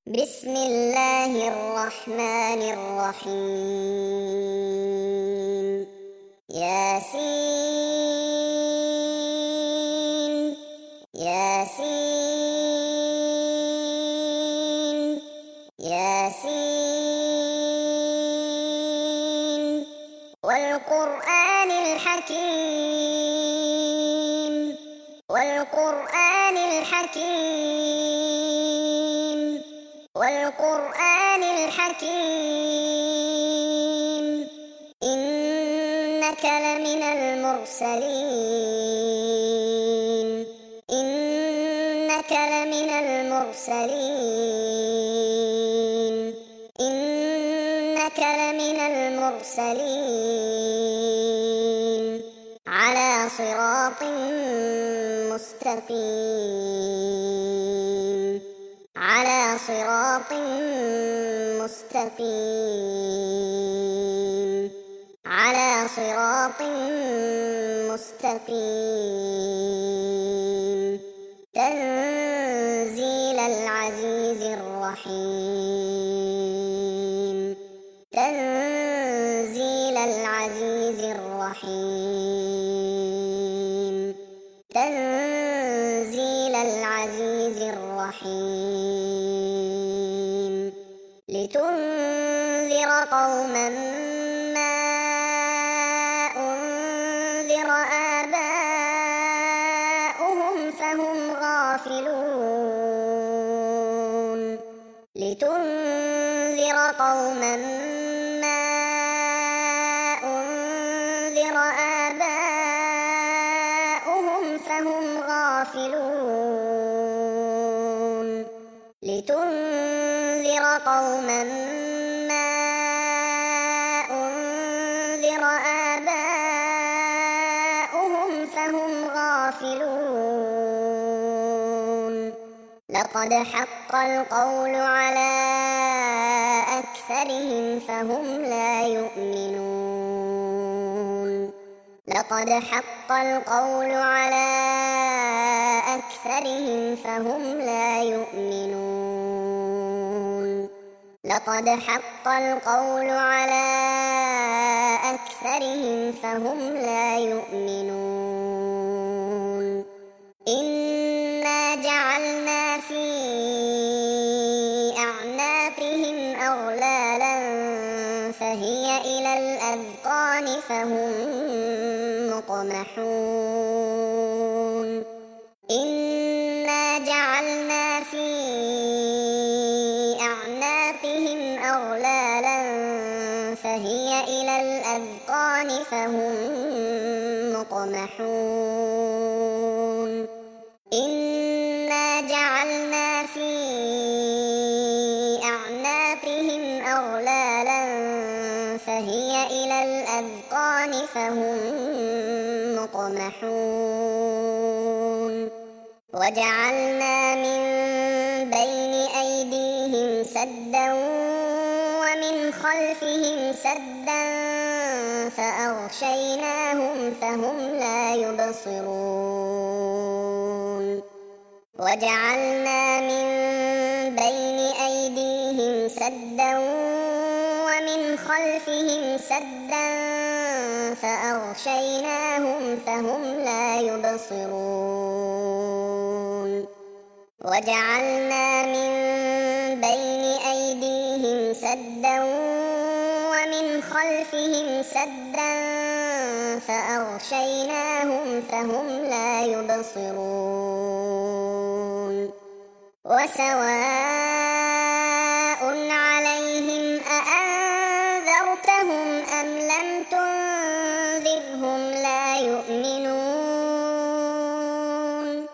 بسم الله الرحمن الرحيم ياسين ياسين ياسين والقرآن الحكيم والقرآن الحكيم والقرآن الحكيم إنك لمن المرسلين إنك لمن المرسلين إنك لمن المرسلين على صراط مستقيم على صراط مستقيم على صراط مستقيم تنزيل العزيز الرحيم تنزيل العزيز الرحيم تنزيل العزيز الرحيم لتنذر قوما ما أنذر آباؤهم فهم غافلون لتنذر قوما ما أنذر آباؤهم فهم غافلون لتنذر قوما ما أنذر آباؤهم فهم غافلون لقد حق القول على أكثرهم فهم لا يؤمنون لقد حق القول على أكثرهم فهم لا يؤمنون لقد حق القول على أكثرهم فهم لا يؤمنون إنا جعلنا في أعناقهم أغلالا فهي إلى الأذقان فهم مقمحون إنا جعلنا في أعناقهم أغلالا فهي إلى الأذقان فهم مقمحون إنا جعلنا في أعناقهم أغلالا فهي إلى الأذقان فهم مقمحون وجعلنا من بين أيديهم سدا ومن خلفهم سدا فأغشيناهم فهم لا يبصرون وجعلنا من بين أيديهم سدا ومن خلفهم سدا فأغشيناهم فهم لا يبصرون وجعلنا من بين أيديهم سدا ومن خلفهم سدا فأغشيناهم فهم لا يبصرون وسواء عليهم أأنذرتهم أم لم تنذرهم لا يؤمنون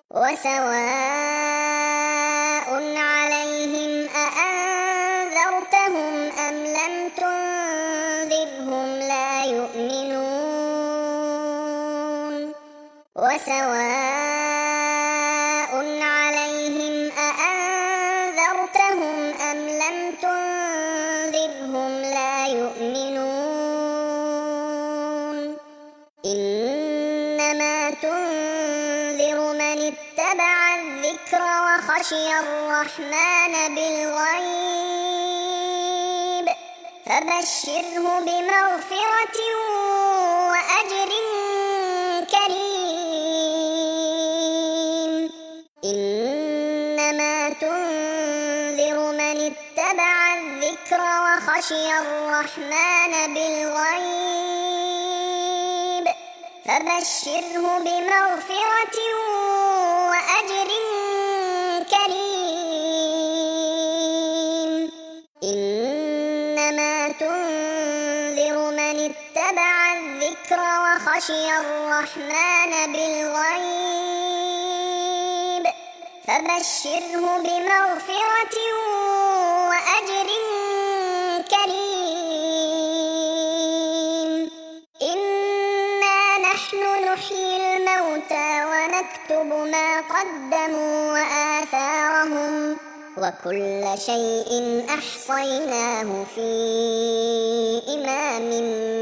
وسواء عليهم أأنذرتهم أم لم تنذرهم لا يؤمنون وسواء عليهم أأنذرتهم أم لم تنذرهم لا يؤمنون إنما تنذر من اتبع الذكر وخشع وخشي الرحمن بالغيب فبشره بمغفرة وأجر كريم إنما تنذر من اتبع الذكر وخشي الرحمن بالغيب فبشره بمغفرة وأجر كريم إنما تنذر من اتبع الذكر وخشي الرحمن بالغيب فبشره بمغفرة وأجر كريم إنا نحن نحيي الموتى ونكتب ما قدموا وآثارهم وكل شيء أحصيناه في إمام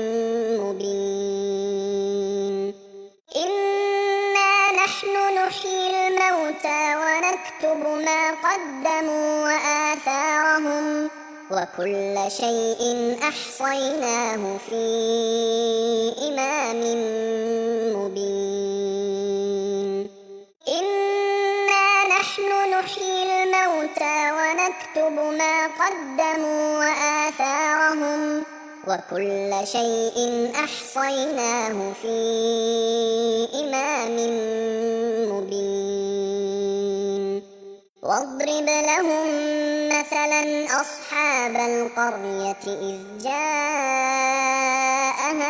مبين إنا نحن نحيي الموتى ونكتب ما قدموا وآثارهم وكل شيء أحصيناه في إمام مبين إنا نحن نحيي الموتى ونكتب ما قدموا وآثارهم وكل شيء أحصيناه في إمام مبين واضرب لهم مثلا أصحاب القرية إذ جاءها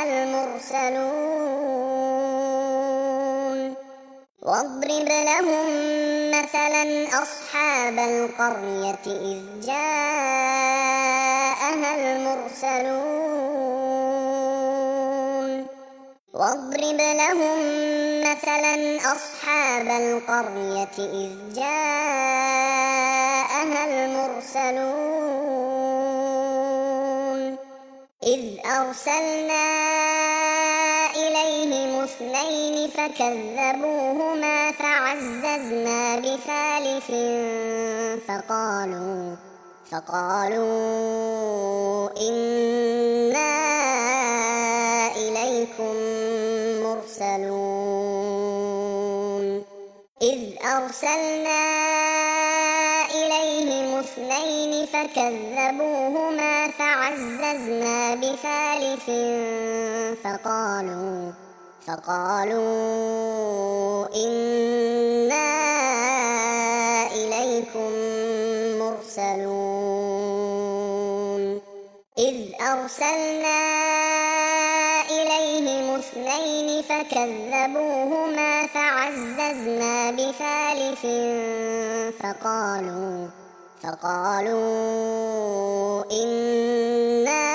المرسلون واضرب لهم مثلا أصحاب القرية إذ جاءها المرسلون واضرب لهم مثلا أصحاب القرية إذ جاءها المرسلون إذ أرسلنا إليهم اثنين فكذبوهما فعززنا بثالث فقالوا إنا إليكم مرسلون إذ أرسلنا إليهم اثنين فكذبوهما فعززنا بثالث فقالوا إنا إليكم مرسلون إذ أرسلنا إليهم اثنين فكذبوهما فعززنا بثالث فقالوا إنا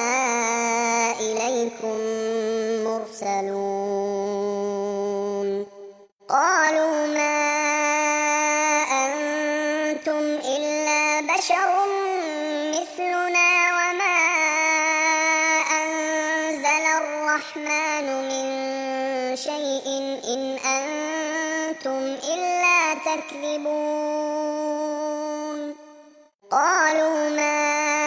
إليكم مرسلون قالوا ما أنتم إلا بشر مثلنا وما أنزل الرحمن من شيء إن أنتم إلا تكذبون قالوا ما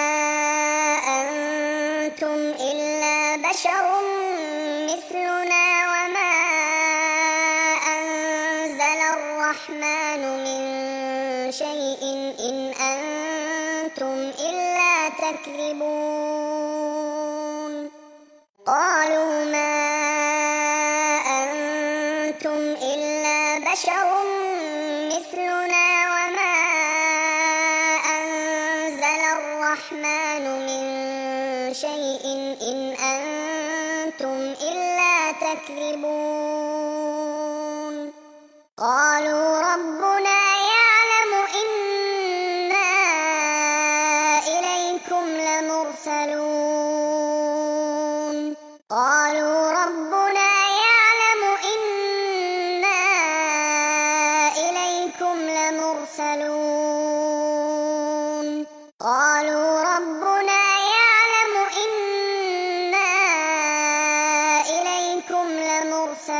أنتم إلا بشر مثلنا وما أنزل الرحمن من شيء إن أنتم إلا تكذبون قالوا ما أنتم إلا بشر مثلنا وما أنزل الرحمن من شيء إن أنتم إلا تكذبون قالوا ربنا يعلم إنا إليكم لمرسلون قالوا ربنا يعلم إنا إليكم لمرسلون قالوا ربنا يعلم إنا إليكم لمرسلون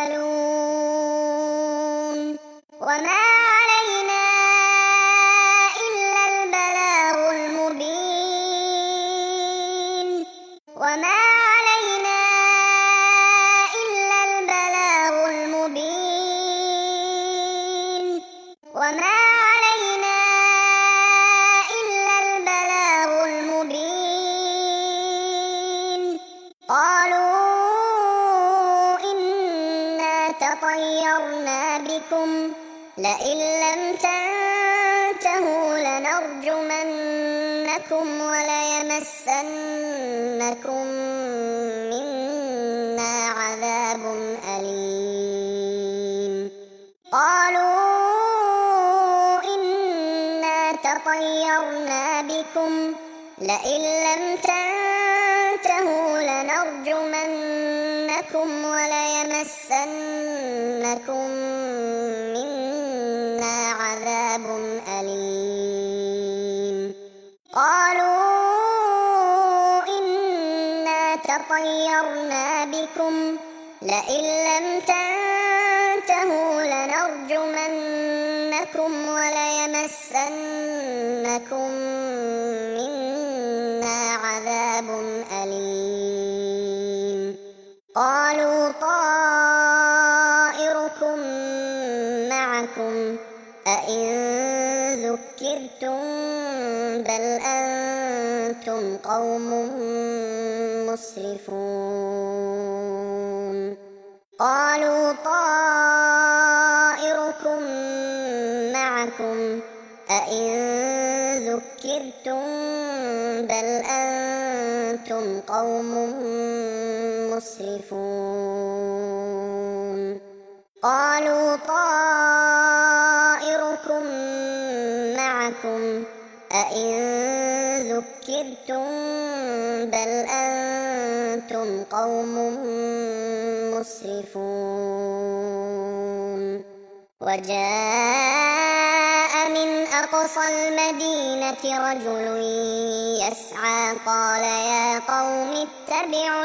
تطيرنا بكم لئن لم تنتهوا لنرجمنكم وليمسنكم منا عذاب أليم قالوا إنا تطيرنا بكم لئن لم تنتهوا لنرجمنكم وليمسنكم منا عذاب أليم قالوا إنا تطيرنا بكم لئن لم تنتهوا لنرجمنكم وليمسنكم منا عذاب أليم قالوا طائركم معكم أئن ذكرتم بل أنتم قوم مسرفون قالوا طائركم معكم أئن ذكرتم بل أنتم قوم مسرفون قالوا طائركم معكم أئن ذكرتم بل أنتم قوم مسرفون وجاء من أقصى المدينة رجل يسعى قال يا قوم اتبعوا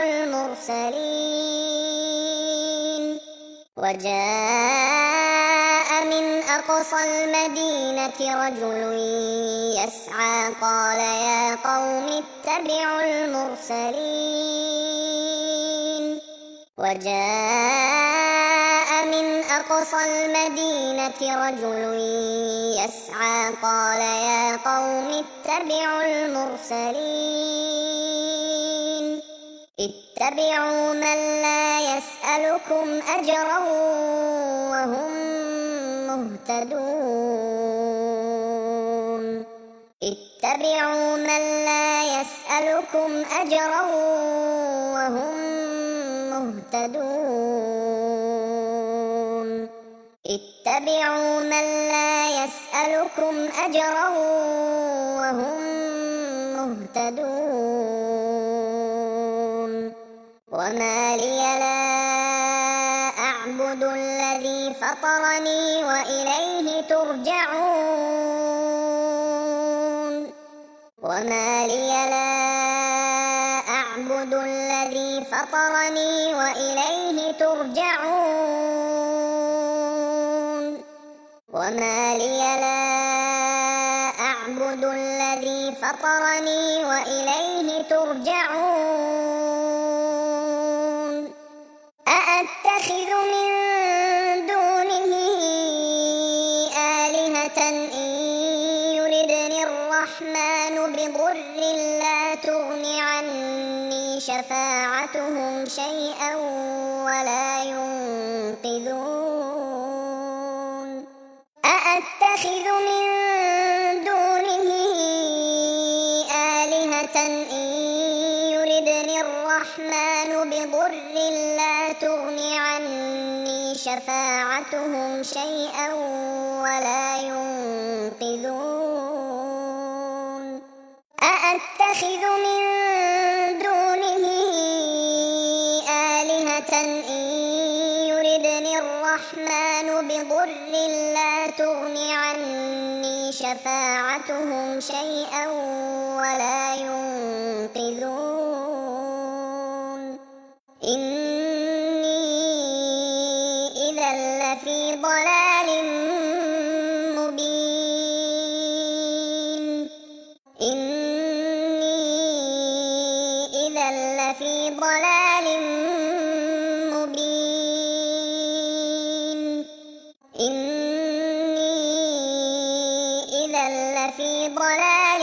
المرسلين وجاء من أقصى المدينة رجل يسعى قال يا قوم اتبعوا المرسلين وجاء من أقصى المدينة رجل يسعى قال يا قوم اتبعوا المرسلين اتبعوا من لا يسألكم أجرا وهم مهتدون اتبعوا من لا يسألكم أجرا وهم مهتدون اتبعوا من لا يسألكم أجرا وهم مهتدون وما لي لا أعبد الذي فطرني وإليه ترجعون وما لي لا أعبد الذي فطرني وإليه ترجعون وما لي لا أعبد الذي فطرني وإليه ترجعون أأتخذ من دونه آلهة إن يردني الرحمن بضر لا تغن عني شفاعتهم شيئا ولا ينقذون أأتخذ من دونه آلهة إن يردني الرحمن بضر لا تغن عني شفاعتهم شيئا ولا ينقذون أأتخذ من دونه آلهة إن يردني الرحمن بضر لا تغن عني شفاعتهم شيئا ولا ينقذون إني إذا لفي ضلال مبين إني إذا لفي ضلال مبين إني إذا لفي ضلال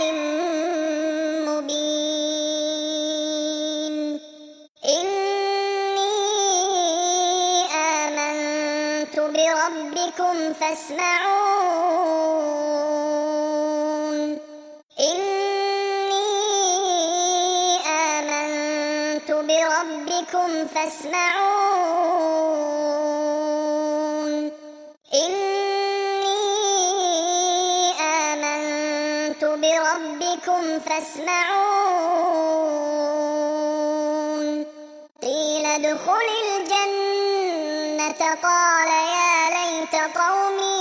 مبين إني آمنت فاسمعون إني آمنت بربكم فاسمعون إني آمنت بربكم فاسمعون قيل ادخل الجنة قال يا ليت قومي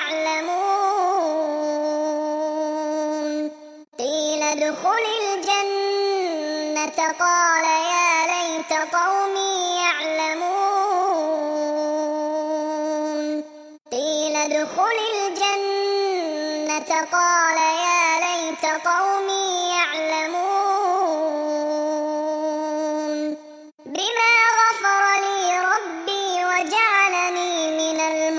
يعلمون قيل ادخل الجنة قال يا ليت قومي يعلمون قيل ادخل الجنة قال يا ليت قومي يعلمون بما غفر لي ربي وجعلني من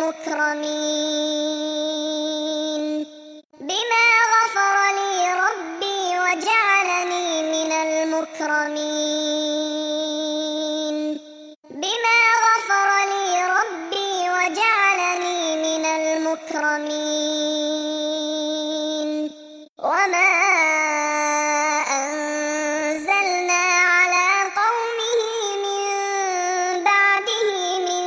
المكرمين بما غفر لي ربي وجعلني من المكرمين بما غفر لي ربي وجعلني من المكرمين وما أنزلنا على قومه من بعده من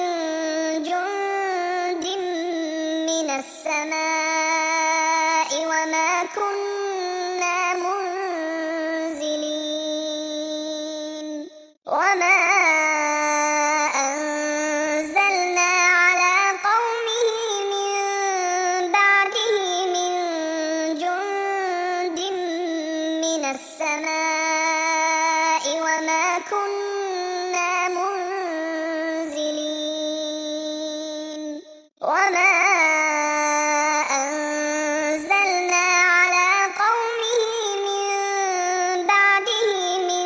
جند من السماء وما كنا منزلين وما أنزلنا على قومه من بعده من جند من السماء وما كنا منزلين وما أنزلنا على قومه من بعده من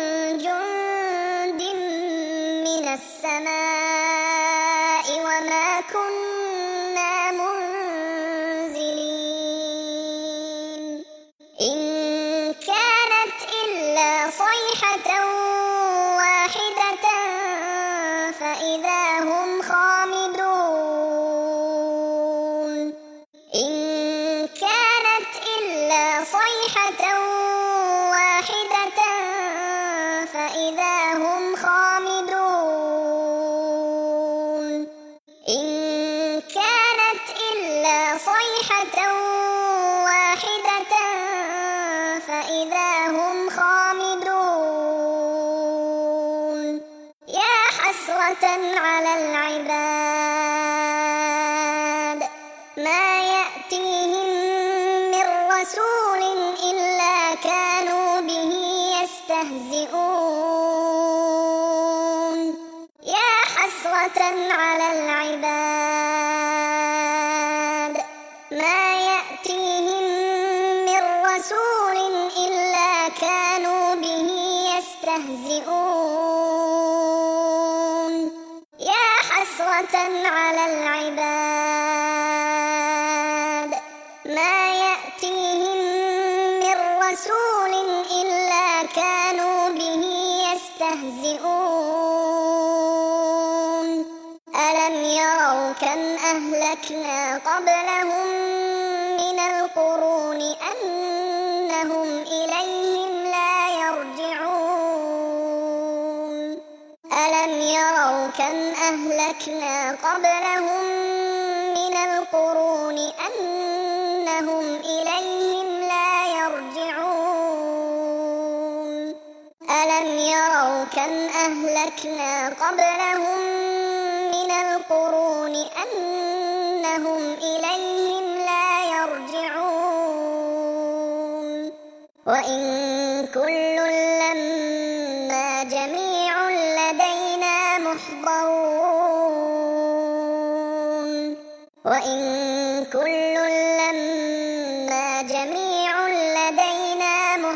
جند من السماء وما كنا منزلين إن كانت إلا صيحة واحدة فإذا هم خامدون إن كانت إلا صيحة واحدة فإذا هم خامدون إن كانت إلا صيحة واحدة فإذا هم خامدون يا حسرة على العباد ما يأتيهم من رسول إلا كانوا به يستهزئون يا حسرة على العباد ما يأتيهم من رسول إلا كانوا به يستهزئون يا حسرة على العباد ما يأتيهم من رسول إلا كانوا به يستهزئون ألم يروا كم أهلكنا قبلهم من القرون أنهم إليهم لا يرجعون ألم يروا كم أهلكنا قبلهم من القرون أنهم إليهم لا يرجعون ألم يروا كم أهلكنا قبلهم من القرون أنهم إليهم لا يرجعون وإن كل لما جميع لدينا محضرون وإن كل لما جميع لدينا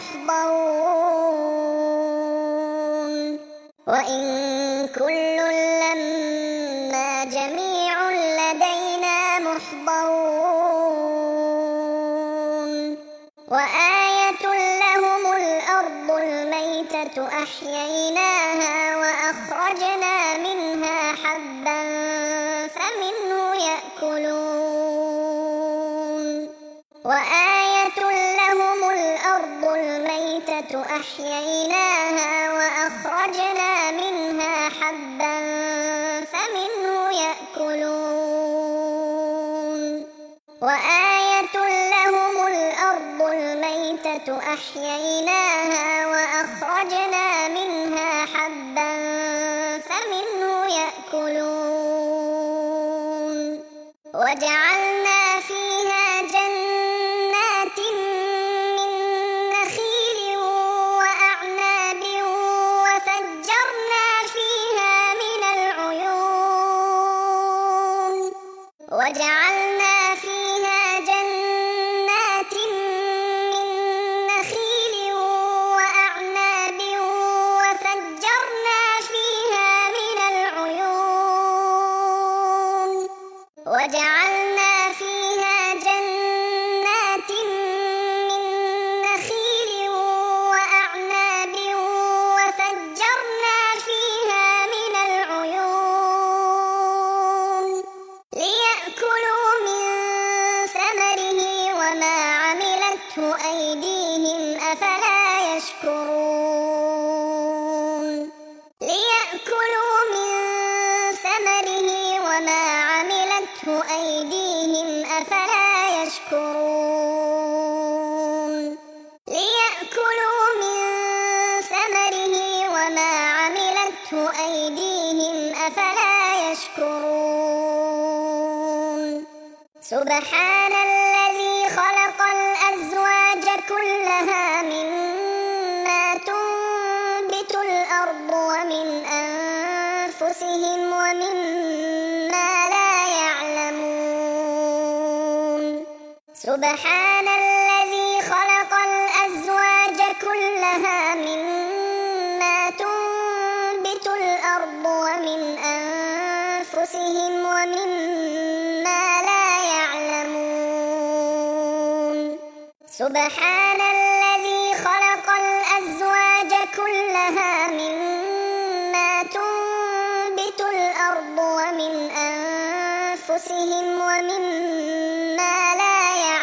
محضرون وإن كل لما جميع لدينا محضرون وآية لهم الأرض الميتة أحييناها وأخرجنا منها حبا فمنه يأكلون الميتة أحييناها وأخرجنا منها حبا فمنه يأكلون وآية لهم الأرض الميتة أحييناها وأخرجنا منها حبا فمنه يأكلون وجعلنا فيها جنات من نخيل وأعناب وفجرنا فيها من العيون وجعلنا فيها جنات من نخيل وأعناب وفجرنا فيها من العيون وجعلنا فيها جنات من نخيل وأعناب وفجرنا فيها من العيون ليأكلوا من ثمره وما عملته أيديهم أفلا يشكرون ليأكلوا من ثمره وما عملته أيديهم أفلا يشكرون ليأكلوا من ثمره وما عملته أيديهم أفلا يشكرون سبحان الذي خلق الأزواج كلها مما تنبت الأرض ومن أنفسهم ومما لا يعلمون سبحان الذي خلق الأزواج كلها مما تنبت الأرض ومن أنفسهم ومما لا يعلمون سبحان الذي خلق الأزواج كلها مما تنبت الأرض ومن أنفسهم ومما لا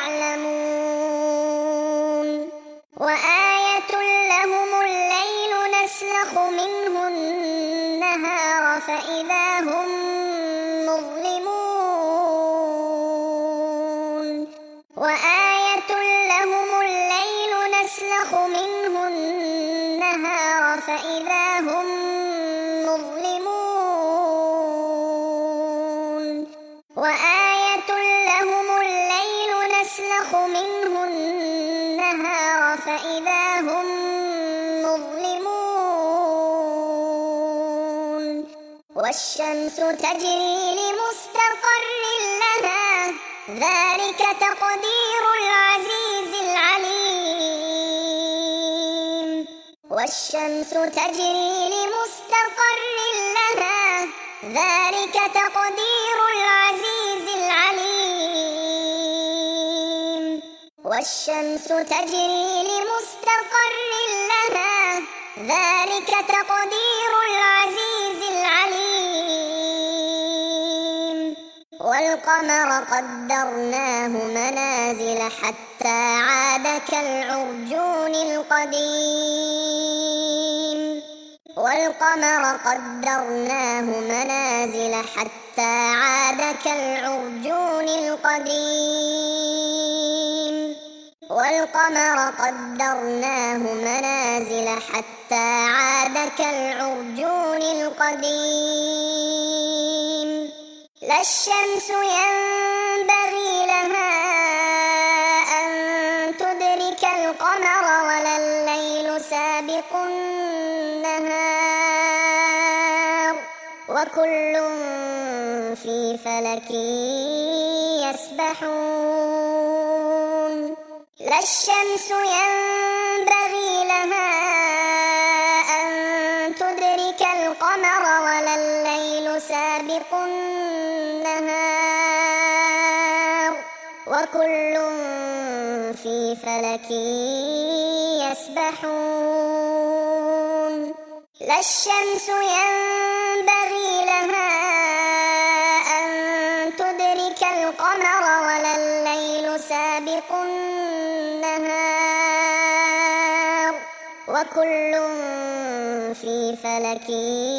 يعلمون وآية لهم الليل نسلخ منه النهار فإذا هم مظلمون وآية لهم الليل نسلخ منه النهار فإذا هم مظلمون وآية لهم الليل نسلخ منه النهار فإذا هم مظلمون والشمس تجري لمستقر لها ذلك تقدير العزيز العليم والشمس تجري لمستقر لها ذلك تقدير العزيز العليم والشمس تجري لمستقر لها ذلك تقدير العزيز العليم والقمر قدرناه منازل حتى عاد كالعرجون القديم والقمر قدرناه منازل حتى عاد كالعرجون القديم والقمر قدرناه منازل حتى عاد كالعرجون القديم لا الشمس ينبغي لها أن تدرك القمر ولا الليل سابق النهار وكل في فلك يسبحون لا الشمس ينبغي لها أن تدرك القمر ولا الليل سابق النهار وكل في فلك يسبحون لا الشمس ينبغي لها أن تدرك القمر ولا الليل سابق النهار وكل في فلك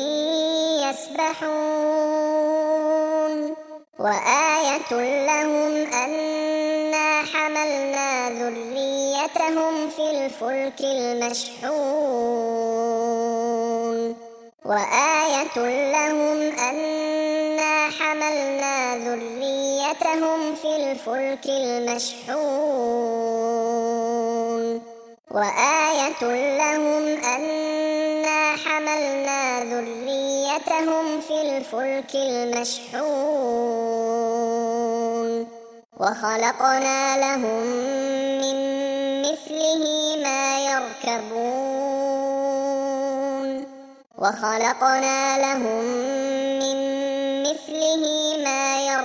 يسبحون وآية لهم أنا حملنا ذريتهم في الفلك المشحون وآية لهم أنا حملنا ذريتهم في الفلك المشحون وآية لهم أنا حملنا ذريتهم في الفلك المشحون وخلقنا لهم من مثله ما يركبون وخلقنا لهم من مثله ما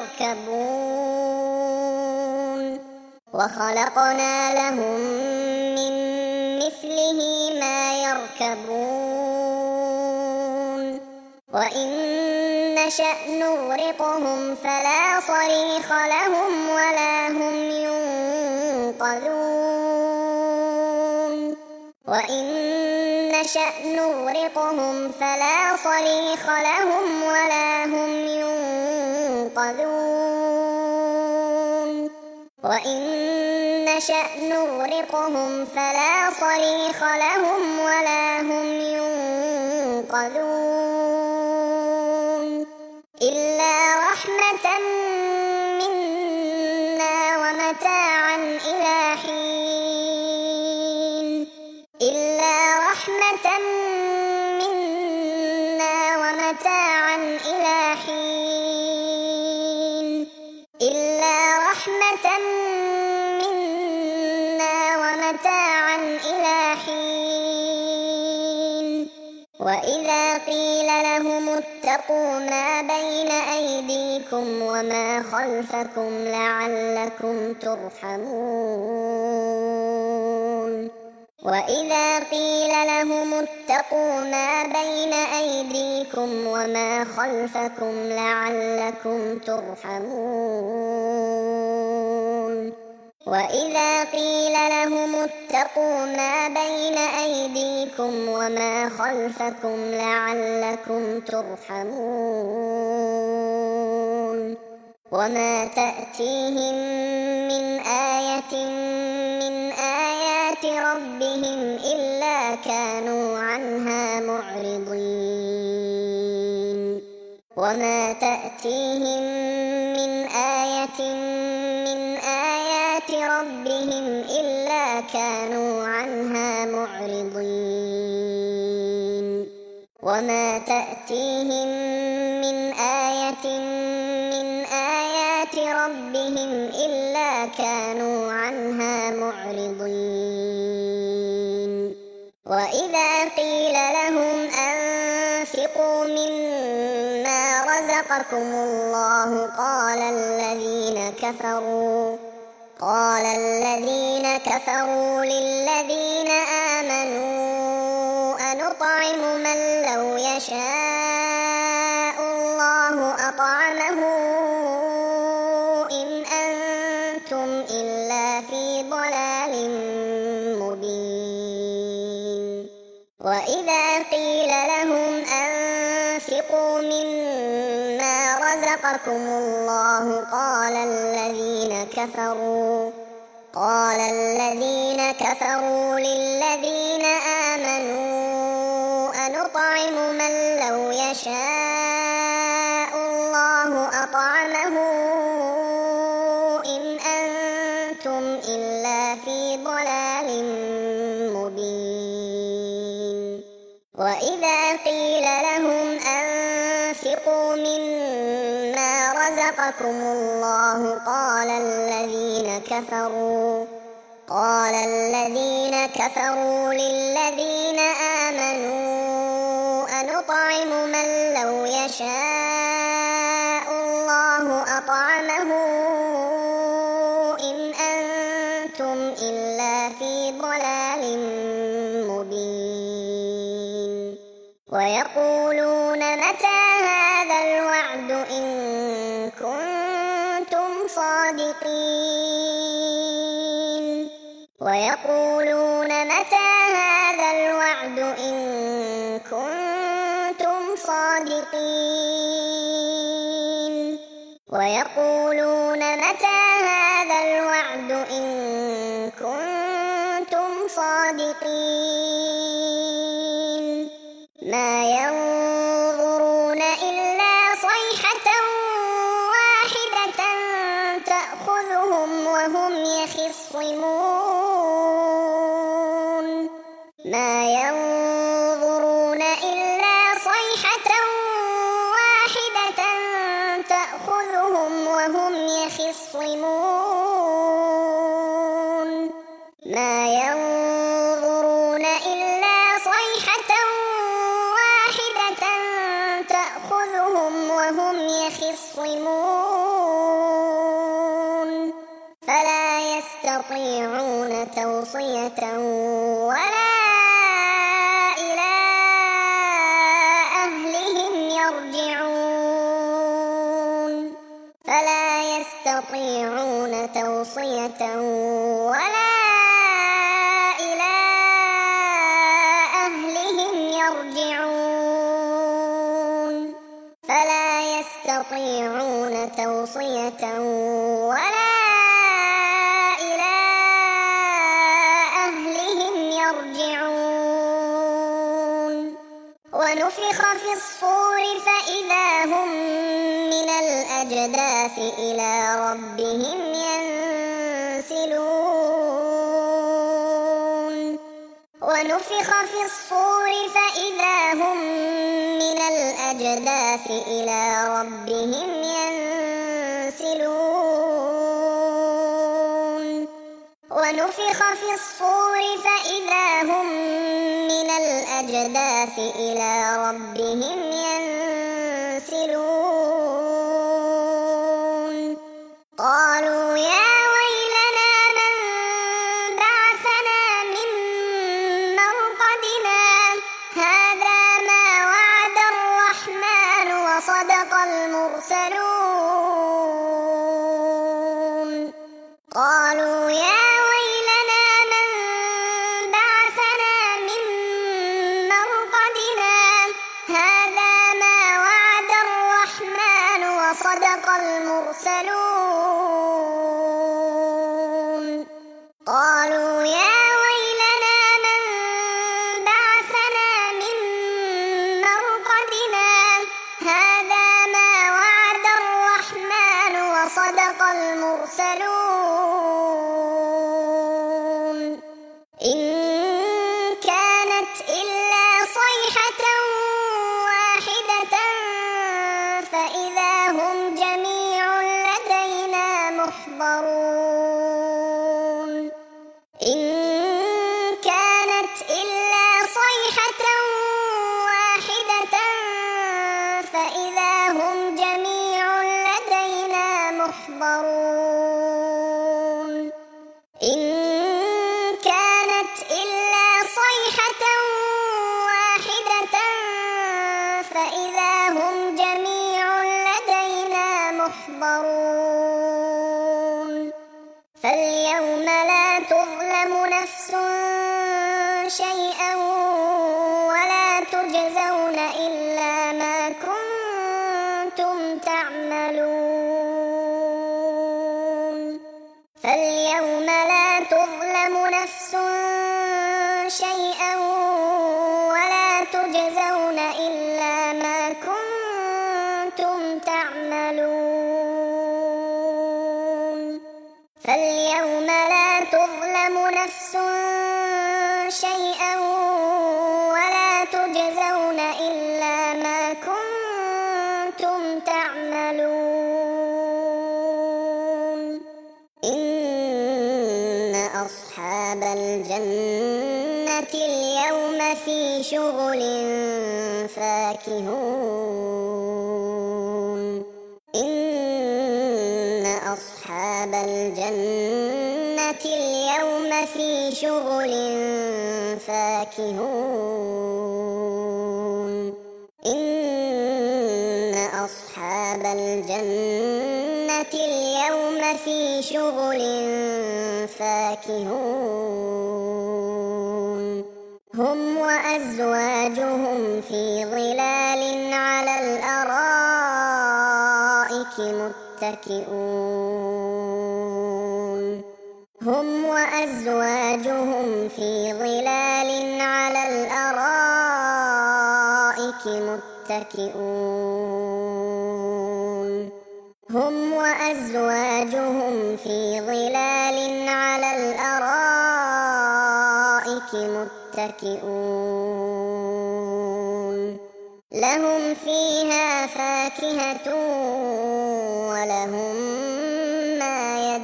يركبون وخلقنا لهم من مثله ما يركبون وإن نشأ نغرقهم فلا صريخ لهم ولا هم ينقذون وإن نشأ نغرقهم فلا صريخ لهم ولا هم ينقذون وإن نشأ نغرقهم فلا صريخ لهم ولا هم ينقذون إلا رحمة منا ومتاعا إلى حين إلا رحمة منا ومتاعا إلى حين إلا رحمة منا ومتاعا إلى حين وإذا قيل لهم اتقوا ما بين أيديكم وما خلفكم لعلكم ترحمون وإذا قيل لهم اتقوا ما بين أيديكم وما خلفكم لعلكم ترحمون وإذا قيل لهم اتقوا ما بين أيديكم وما خلفكم لعلكم ترحمون وما تأتيهم من آية من آيات ربهم إلا كانوا عنها معرضين وما تأتيهم من آية من آيات ربهم إلا كانوا عنها معرضين وما تأتيهم من آية من آيات ربهم إلا كانوا عنها معرضين وإذا قيل لهم أنفقوا مما رزقكم الله قال الذين كفروا للذين آمنوا أنطعم من لو يشاء الله أطعمه إن أنتم إلا في ضلال مبين وإذا قيل لهم أنفقوا مما رزقكم الله قال الذين كفروا للذين آمنوا أنطعم من لو يشاء الله أطعمه إن أنتم إلا في ضلال مبين وإذا قيل لهم أنفقوا مما رزقكم الله قال الذين كفروا للذين آمنوا أنطعم من لو يشاء الله أطعمه إن أنتم إلا في ضلال مبين ويقولون متى هذا الوعد إن كنتم صادقين ويقولون متى هذا الوعد إن كنتم صادقين ويقولون متى هذا الوعد إن كنتم صادقين ما ينظرون إلا صيحة واحدة تأخذهم وهم يخصمون ما ينظرون إلا صيحة واحدة تأخذهم وهم يخصمون ما ينظرون إلا صيحة واحدة تأخذهم وهم يخصمون فلا يستطيعون توصية ولا إلى أهلهم يرجعون فلا يستطيعون توصية ولا إلى أهلهم يرجعون فلا يستطيعون توصية ولا إلى أهلهم يرجعون ونفخ في الصور فإذا هم من الأجداث إلى ربهم ينسلون ونفخ في الصور فإذا هم من الأجداث إلى ربهم ينسلون ونفخ في الصور فإذا هم من الأجداث إلى ربهم ينسلون قالوا يا ويلنا من بعثنا من مرقدنا هذا ما وعد الرحمن وصدق المرسلون قالوا يا ويلنا من بعثنا من مرقدنا هذا ما وعد الرحمن وصدق المرسلون قالوا يا ويلنا من بعثنا من مرقدنا هذا ما وعد الرحمن وصدق المرسلون إن كانت إلا صيحة واحدة فإذا هم جميع لدينا محضرون إن كانت إلا صيحة واحدة فإذا هم جميع لدينا محضرون إن كانت إلا صيحة واحدة فإذا هم جميع لدينا محضرون فاليوم لا تظلم نفس شيئا ولا تجزون إلا ما كنتم تعملون فاليوم لا تظلم نفس شيئا ولا تجزون إلا ما كنتم تعملون فاليوم لا تظلم نفس شيئا ولا تجزون إلا ما كنتم تعملون إن أصحاب الجنة اليوم في شغل فاكهون إن أصحاب الجنة اليوم في شغل فاكهون إن أصحاب الجنة اليوم في شغل فاكهون وأزواجهم في ظلال على الأرائك متكئون هم وأزواجهم في ظلال على الأرائك متكئون هم وأزواجهم في ظلال على الأرائك متكئون لهم فيها فاكهة ولهم ما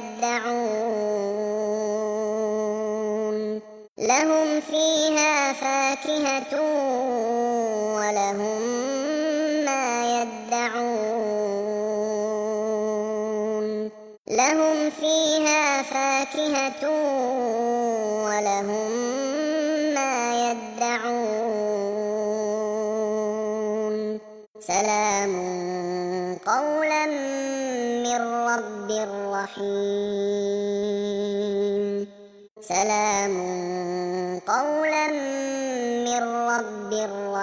يدعون لهم فيها فاكهة ولهم ما يدعون لهم فيها فاكهة ولهم ما يدعون سلام قولا من رب رحيم سلام قولا من رب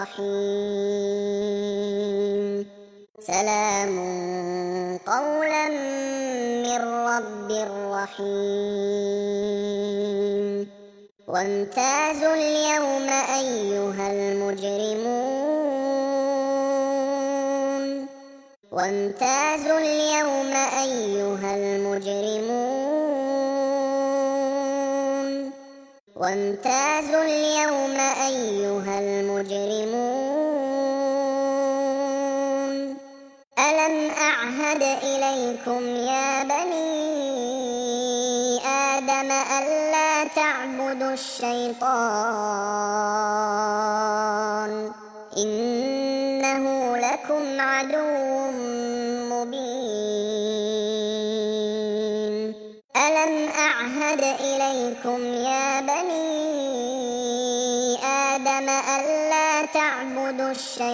رحيم سلام قولا من رب رحيم وامتازوا اليوم أيها المجرمون وامتازوا اليوم أيها المجرمون وامتازوا اليوم أيها المجرمون ألم أعهد إليكم يا بني آدم ألا تعبدوا الشيطان إنه لكم عدو مبين ألم أعهد إليكم يا بني آدم ألا تعبدوا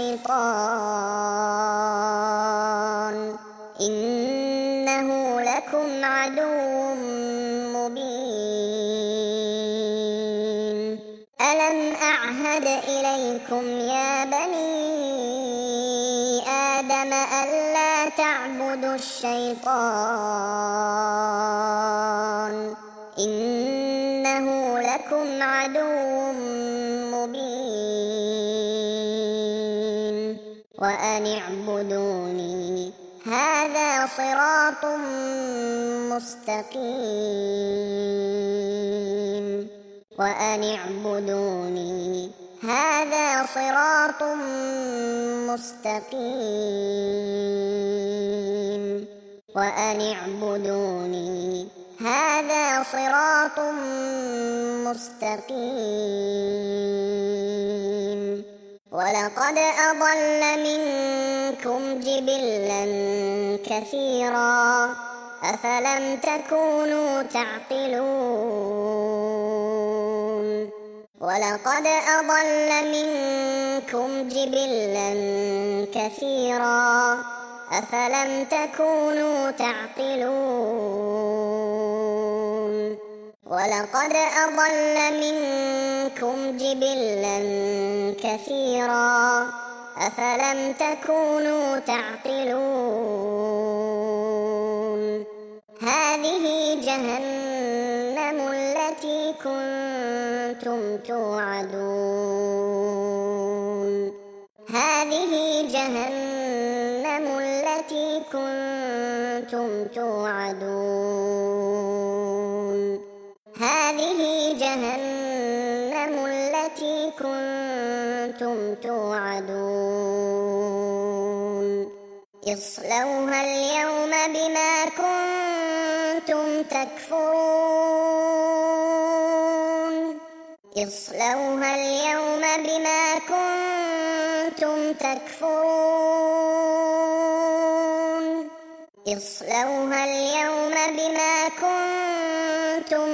الشيطان إنه لكم عدو مبين ألم أعهد إليكم يا بني آدم ألا تعبدوا الشيطان إنه لكم عدو مبين وأن اعبدوني هذا صراط مستقيم وأن اعبدوني هذا صراط مستقيم وأن اعبدوني هذا صراط مستقيم ولقد أضل منكم جبلا كثيرا أفلم تكونوا تعقلون ولقد أضل منكم جبلا كثيرا أفلم تكونوا تعقلون ولقد أضل منكم جبلا كثيرا أفلم تكونوا تعقلون هذه جهنم التي كنتم توعدون هذه جهنم التي كنتم توعدون هذه جهنم التي كنتم توعدون اصلوها اليوم بما كنتم تكفرون اصلوها اليوم بما كنتم تكفرون اصلوها اليوم بما كنتم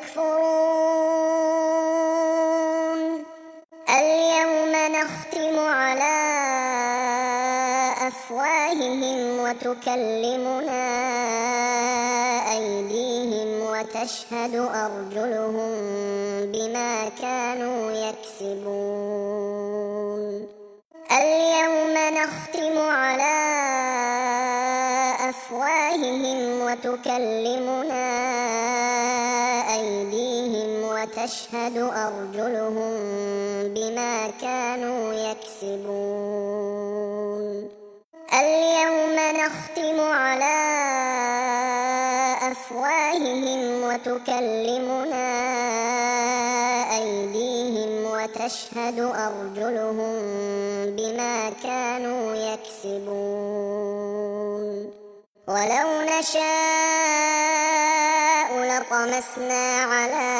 تكفرون اليوم نختم على أفواههم وتكلمنا أيديهم وتشهد أرجلهم بما كانوا يكسبون. اليوم نختم على أفواههم وتكلمنا أيديهم وتشهد أرجلهم بما كانوا يكسبون. اليوم نختم على أفواههم وتكلمنا أيديهم وتشهد أرجلهم بما كانوا يكسبون. ولو نشاء لطمسنا على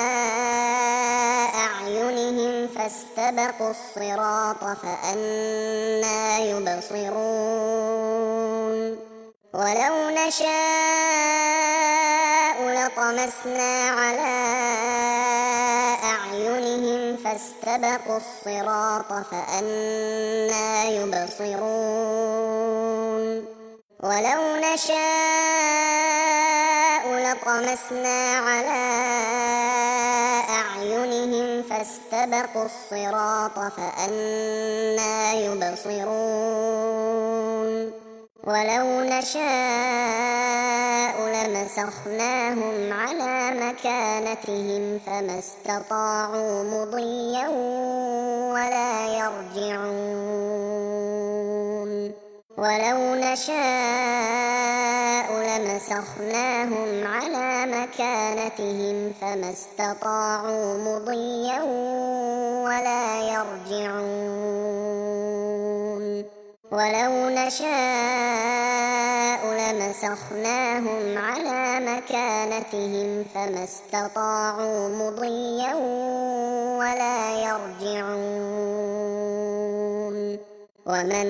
أعينهم فاستبقوا الصراط فأنى يبصرون. ولو نشاء لطمسنا على أعينهم فاستبقوا الصراط فأنى يبصرون. ولو نشاء لطمسنا على أعينهم فاستبقوا الصراط فأنى يبصرون. ولو نشاء لمسخناهم على مكانتهم فما استطاعوا مضيا ولا يرجعون. ولو نشاء لمسخناهم على مكانتهم فما استطاعوا مضيا ولا يرجعون. ولو نشاء لمسخناهم على مكانتهم فما استطاعوا مضيا ولا يرجعون. ومن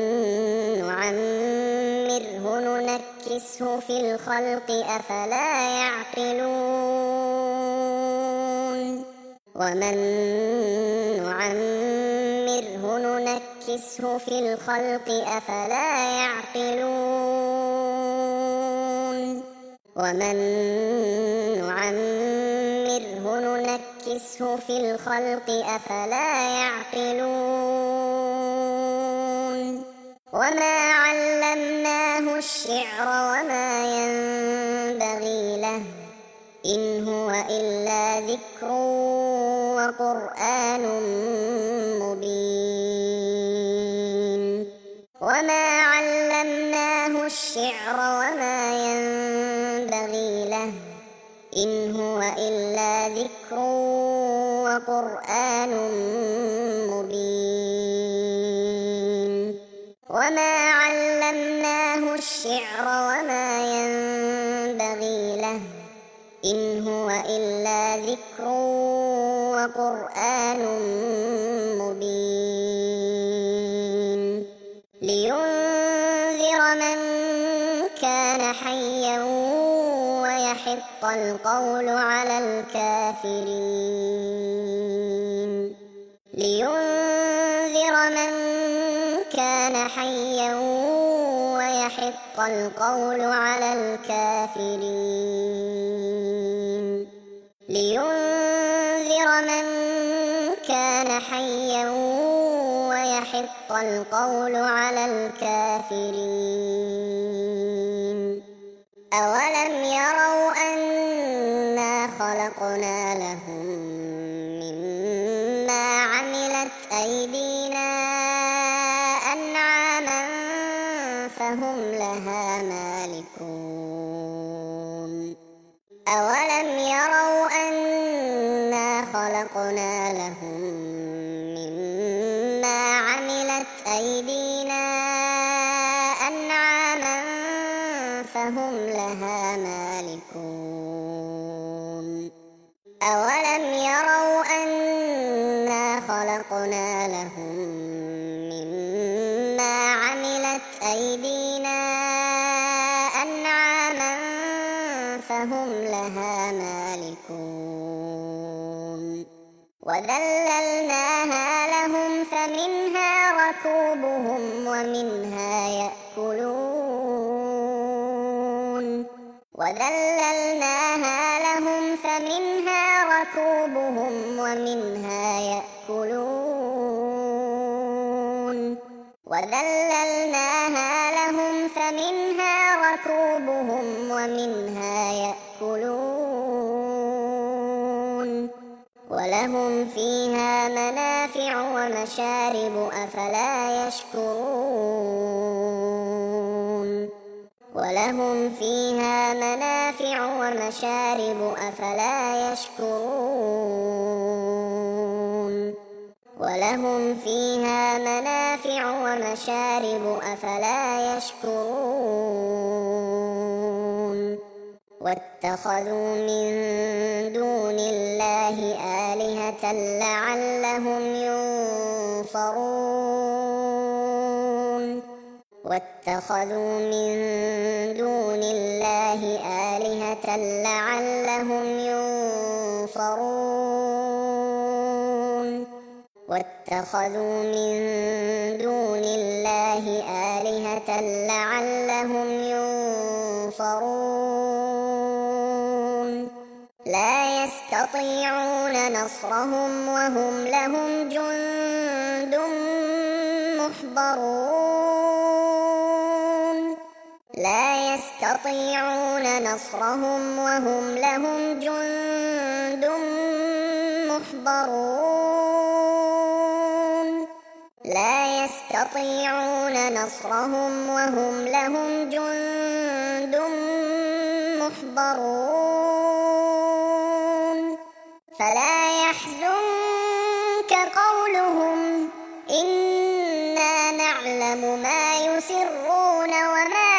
نعمره ننكسه في الخلق أفلا يعقلون. ومن نعمره ننكسه في الخلق أفلا يعقلون. ومن نعمره ننكسه في الخلق أفلا يعقلون. وما علمناه الشعر وما ينبغي له إن هو إلا ذكر وقرآن مبين. وما علمناه الشعر وما ينبغي له إن هو إلا ذكر وقرآن مبين. وما علمناه الشعر وما ينبغي له إن هو إلا ذكر وقرآن مبين. لينذر من كان حيا ويحق القول على الكافرين. لينذر من كان حيا ويحق القول على الكافرين. لينذر من كان حيا ويحق القول على الكافرين. أولم يروا أنا خلقنا لهم مما عملت أيدينا أنعاما فهم لها مالكون. أولم يروا أنا خلقنا لهم مما عملت أيدينا أنعاما فهم لها مالكون. أولم يروا أنا خلقنا لهم مما عملت أيدينا أنعاما فهم لها مالكون. وذللناها لهم فمنها ركوبهم ومنها يأكلون. وذللناها لهم ركوبهم ومنها يأكلون وذللناها لهم فمنها ركوبهم ومنها يأكلون ولهم فيها منافع ومشارب أفلا يشكرون ولهم فيها منافع ومشارب أفلا يشكرون ولهم فيها منافع ومشارب أفلا يشكرون واتخذوا من دون الله آلهة لعلهم ينصرون واتخذوا من دون الله آلهة لعلهم ينصرون واتخذوا من دون الله آلهة لعلهم ينصرون لا يستطيعون نصرهم وهم لهم جند محضرون لا يستطيعون نصرهم وهم لهم جند محضرون لا يستطيعون نصرهم وهم لهم جند محضرون فلا يحزنك قولهم إنا نعلم ما يسرون وما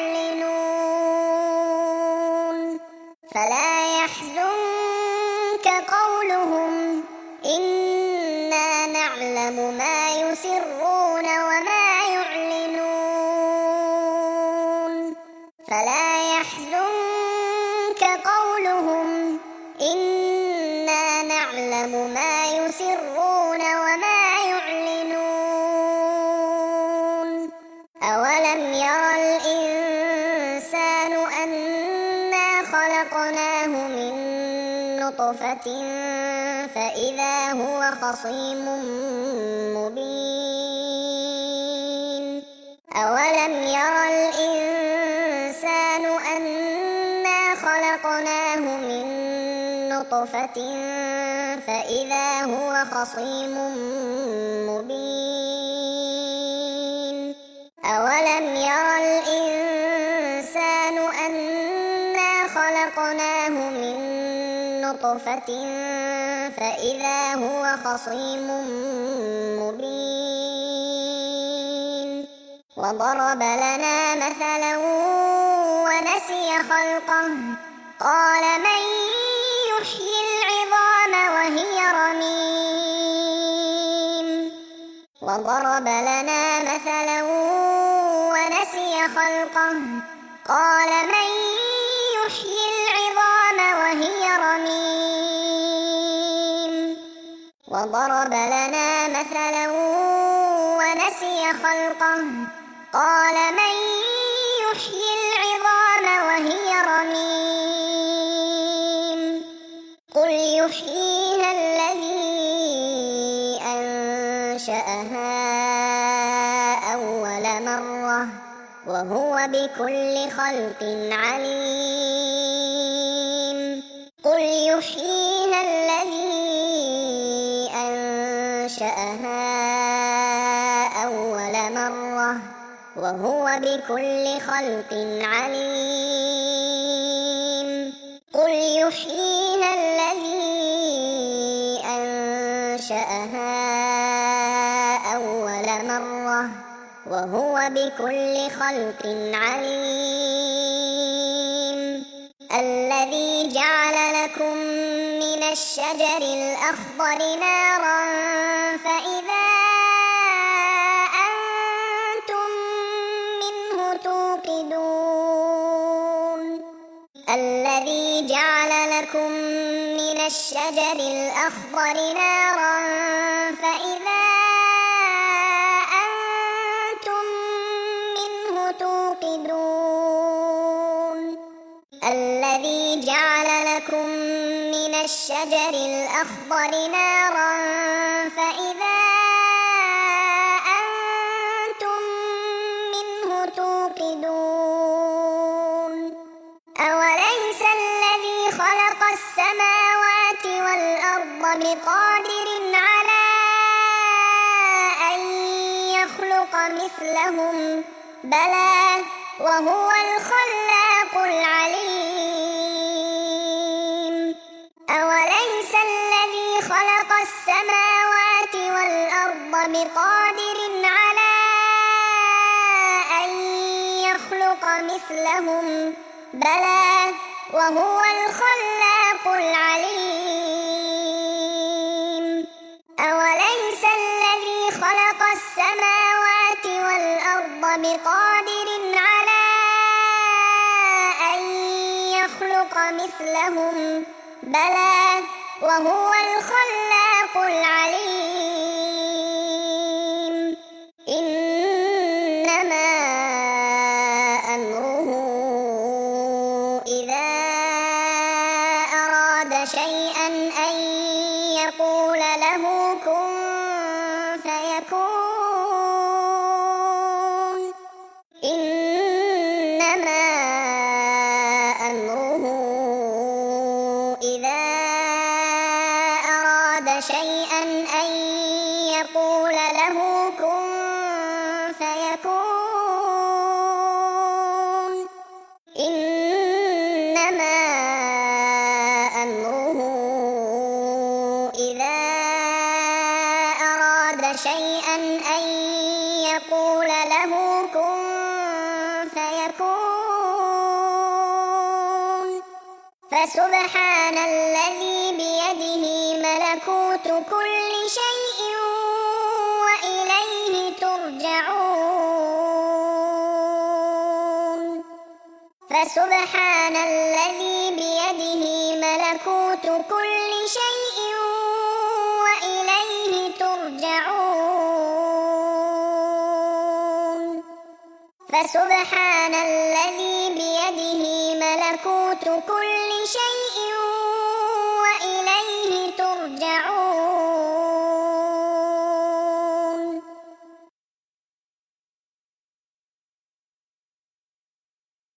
يعلنون فلا يحزنك قولهم إنا نعلم ما يسرون وما يعلنون فلا يحزنك قولهم إنا نعلم ما يسرون وما يعلنون أولم يرى الإنسان أنا خلقناه من نطفة فإذا هو خصيم مبين أولم يرى الإنسان أنا خلقناه من نطفة فإذا هو خصيم مبين أولم يرى الإنسان أنا خلقناه من نطفة فإذا هو خصيم مبين وضرب لنا مثلا ونسي خلقه قال من يحيي العظام وهي رميم وضرب لنا مثلا ونسي خلقه قال من يحيي العظام وهي رميم وضرب لنا مثلا ونسي خلقه قال من يحيي العظام وهي رميم قل يحييها الذي أنشأها أول مرة وهو بكل خلق عليم قل يحييها الذي أنشأها أول مرة وهو بكل خلق عليم قل يحييها الذي أنشأها أول مرة وهو بكل خلق عليم الذي جعل لكم من الشجر الأخضر نارا فإذا أنتم منه توقدون الذي جعل لكم من الشجر الأخضر نارا فإذا أنتم منه توقدون الذي جعل لكم من الشجر الشجر الأخضر نارا فإذا أنتم منه توقدون أوليس الذي خلق السماوات والأرض بقادر على أن يخلق مثلهم بلى وهو الخلاق العليم أوليس الذي خلق السماوات والأرض بقادر على أن يخلق مثلهم بلى وهو الخلاق العليم أوليس الذي خلق السماوات والأرض بقادر على أن يخلق مثلهم بلى وهو الخلاق العليم إنما أمره إذا أراد شيئا أن يقول له كن فيكون إنما أمره إذا أراد شيئا أن يقول له كن فيكون إنما أمره إذا أراد شيئا أن يقول له كن فيكون فسبحان الذي بيده ملكوت كل شيء وإليه ترجعون فسبحان الذي بيده ملكوت كل شيء وإليه ترجعون فسبحان الذي بيده ملكوت كل شيء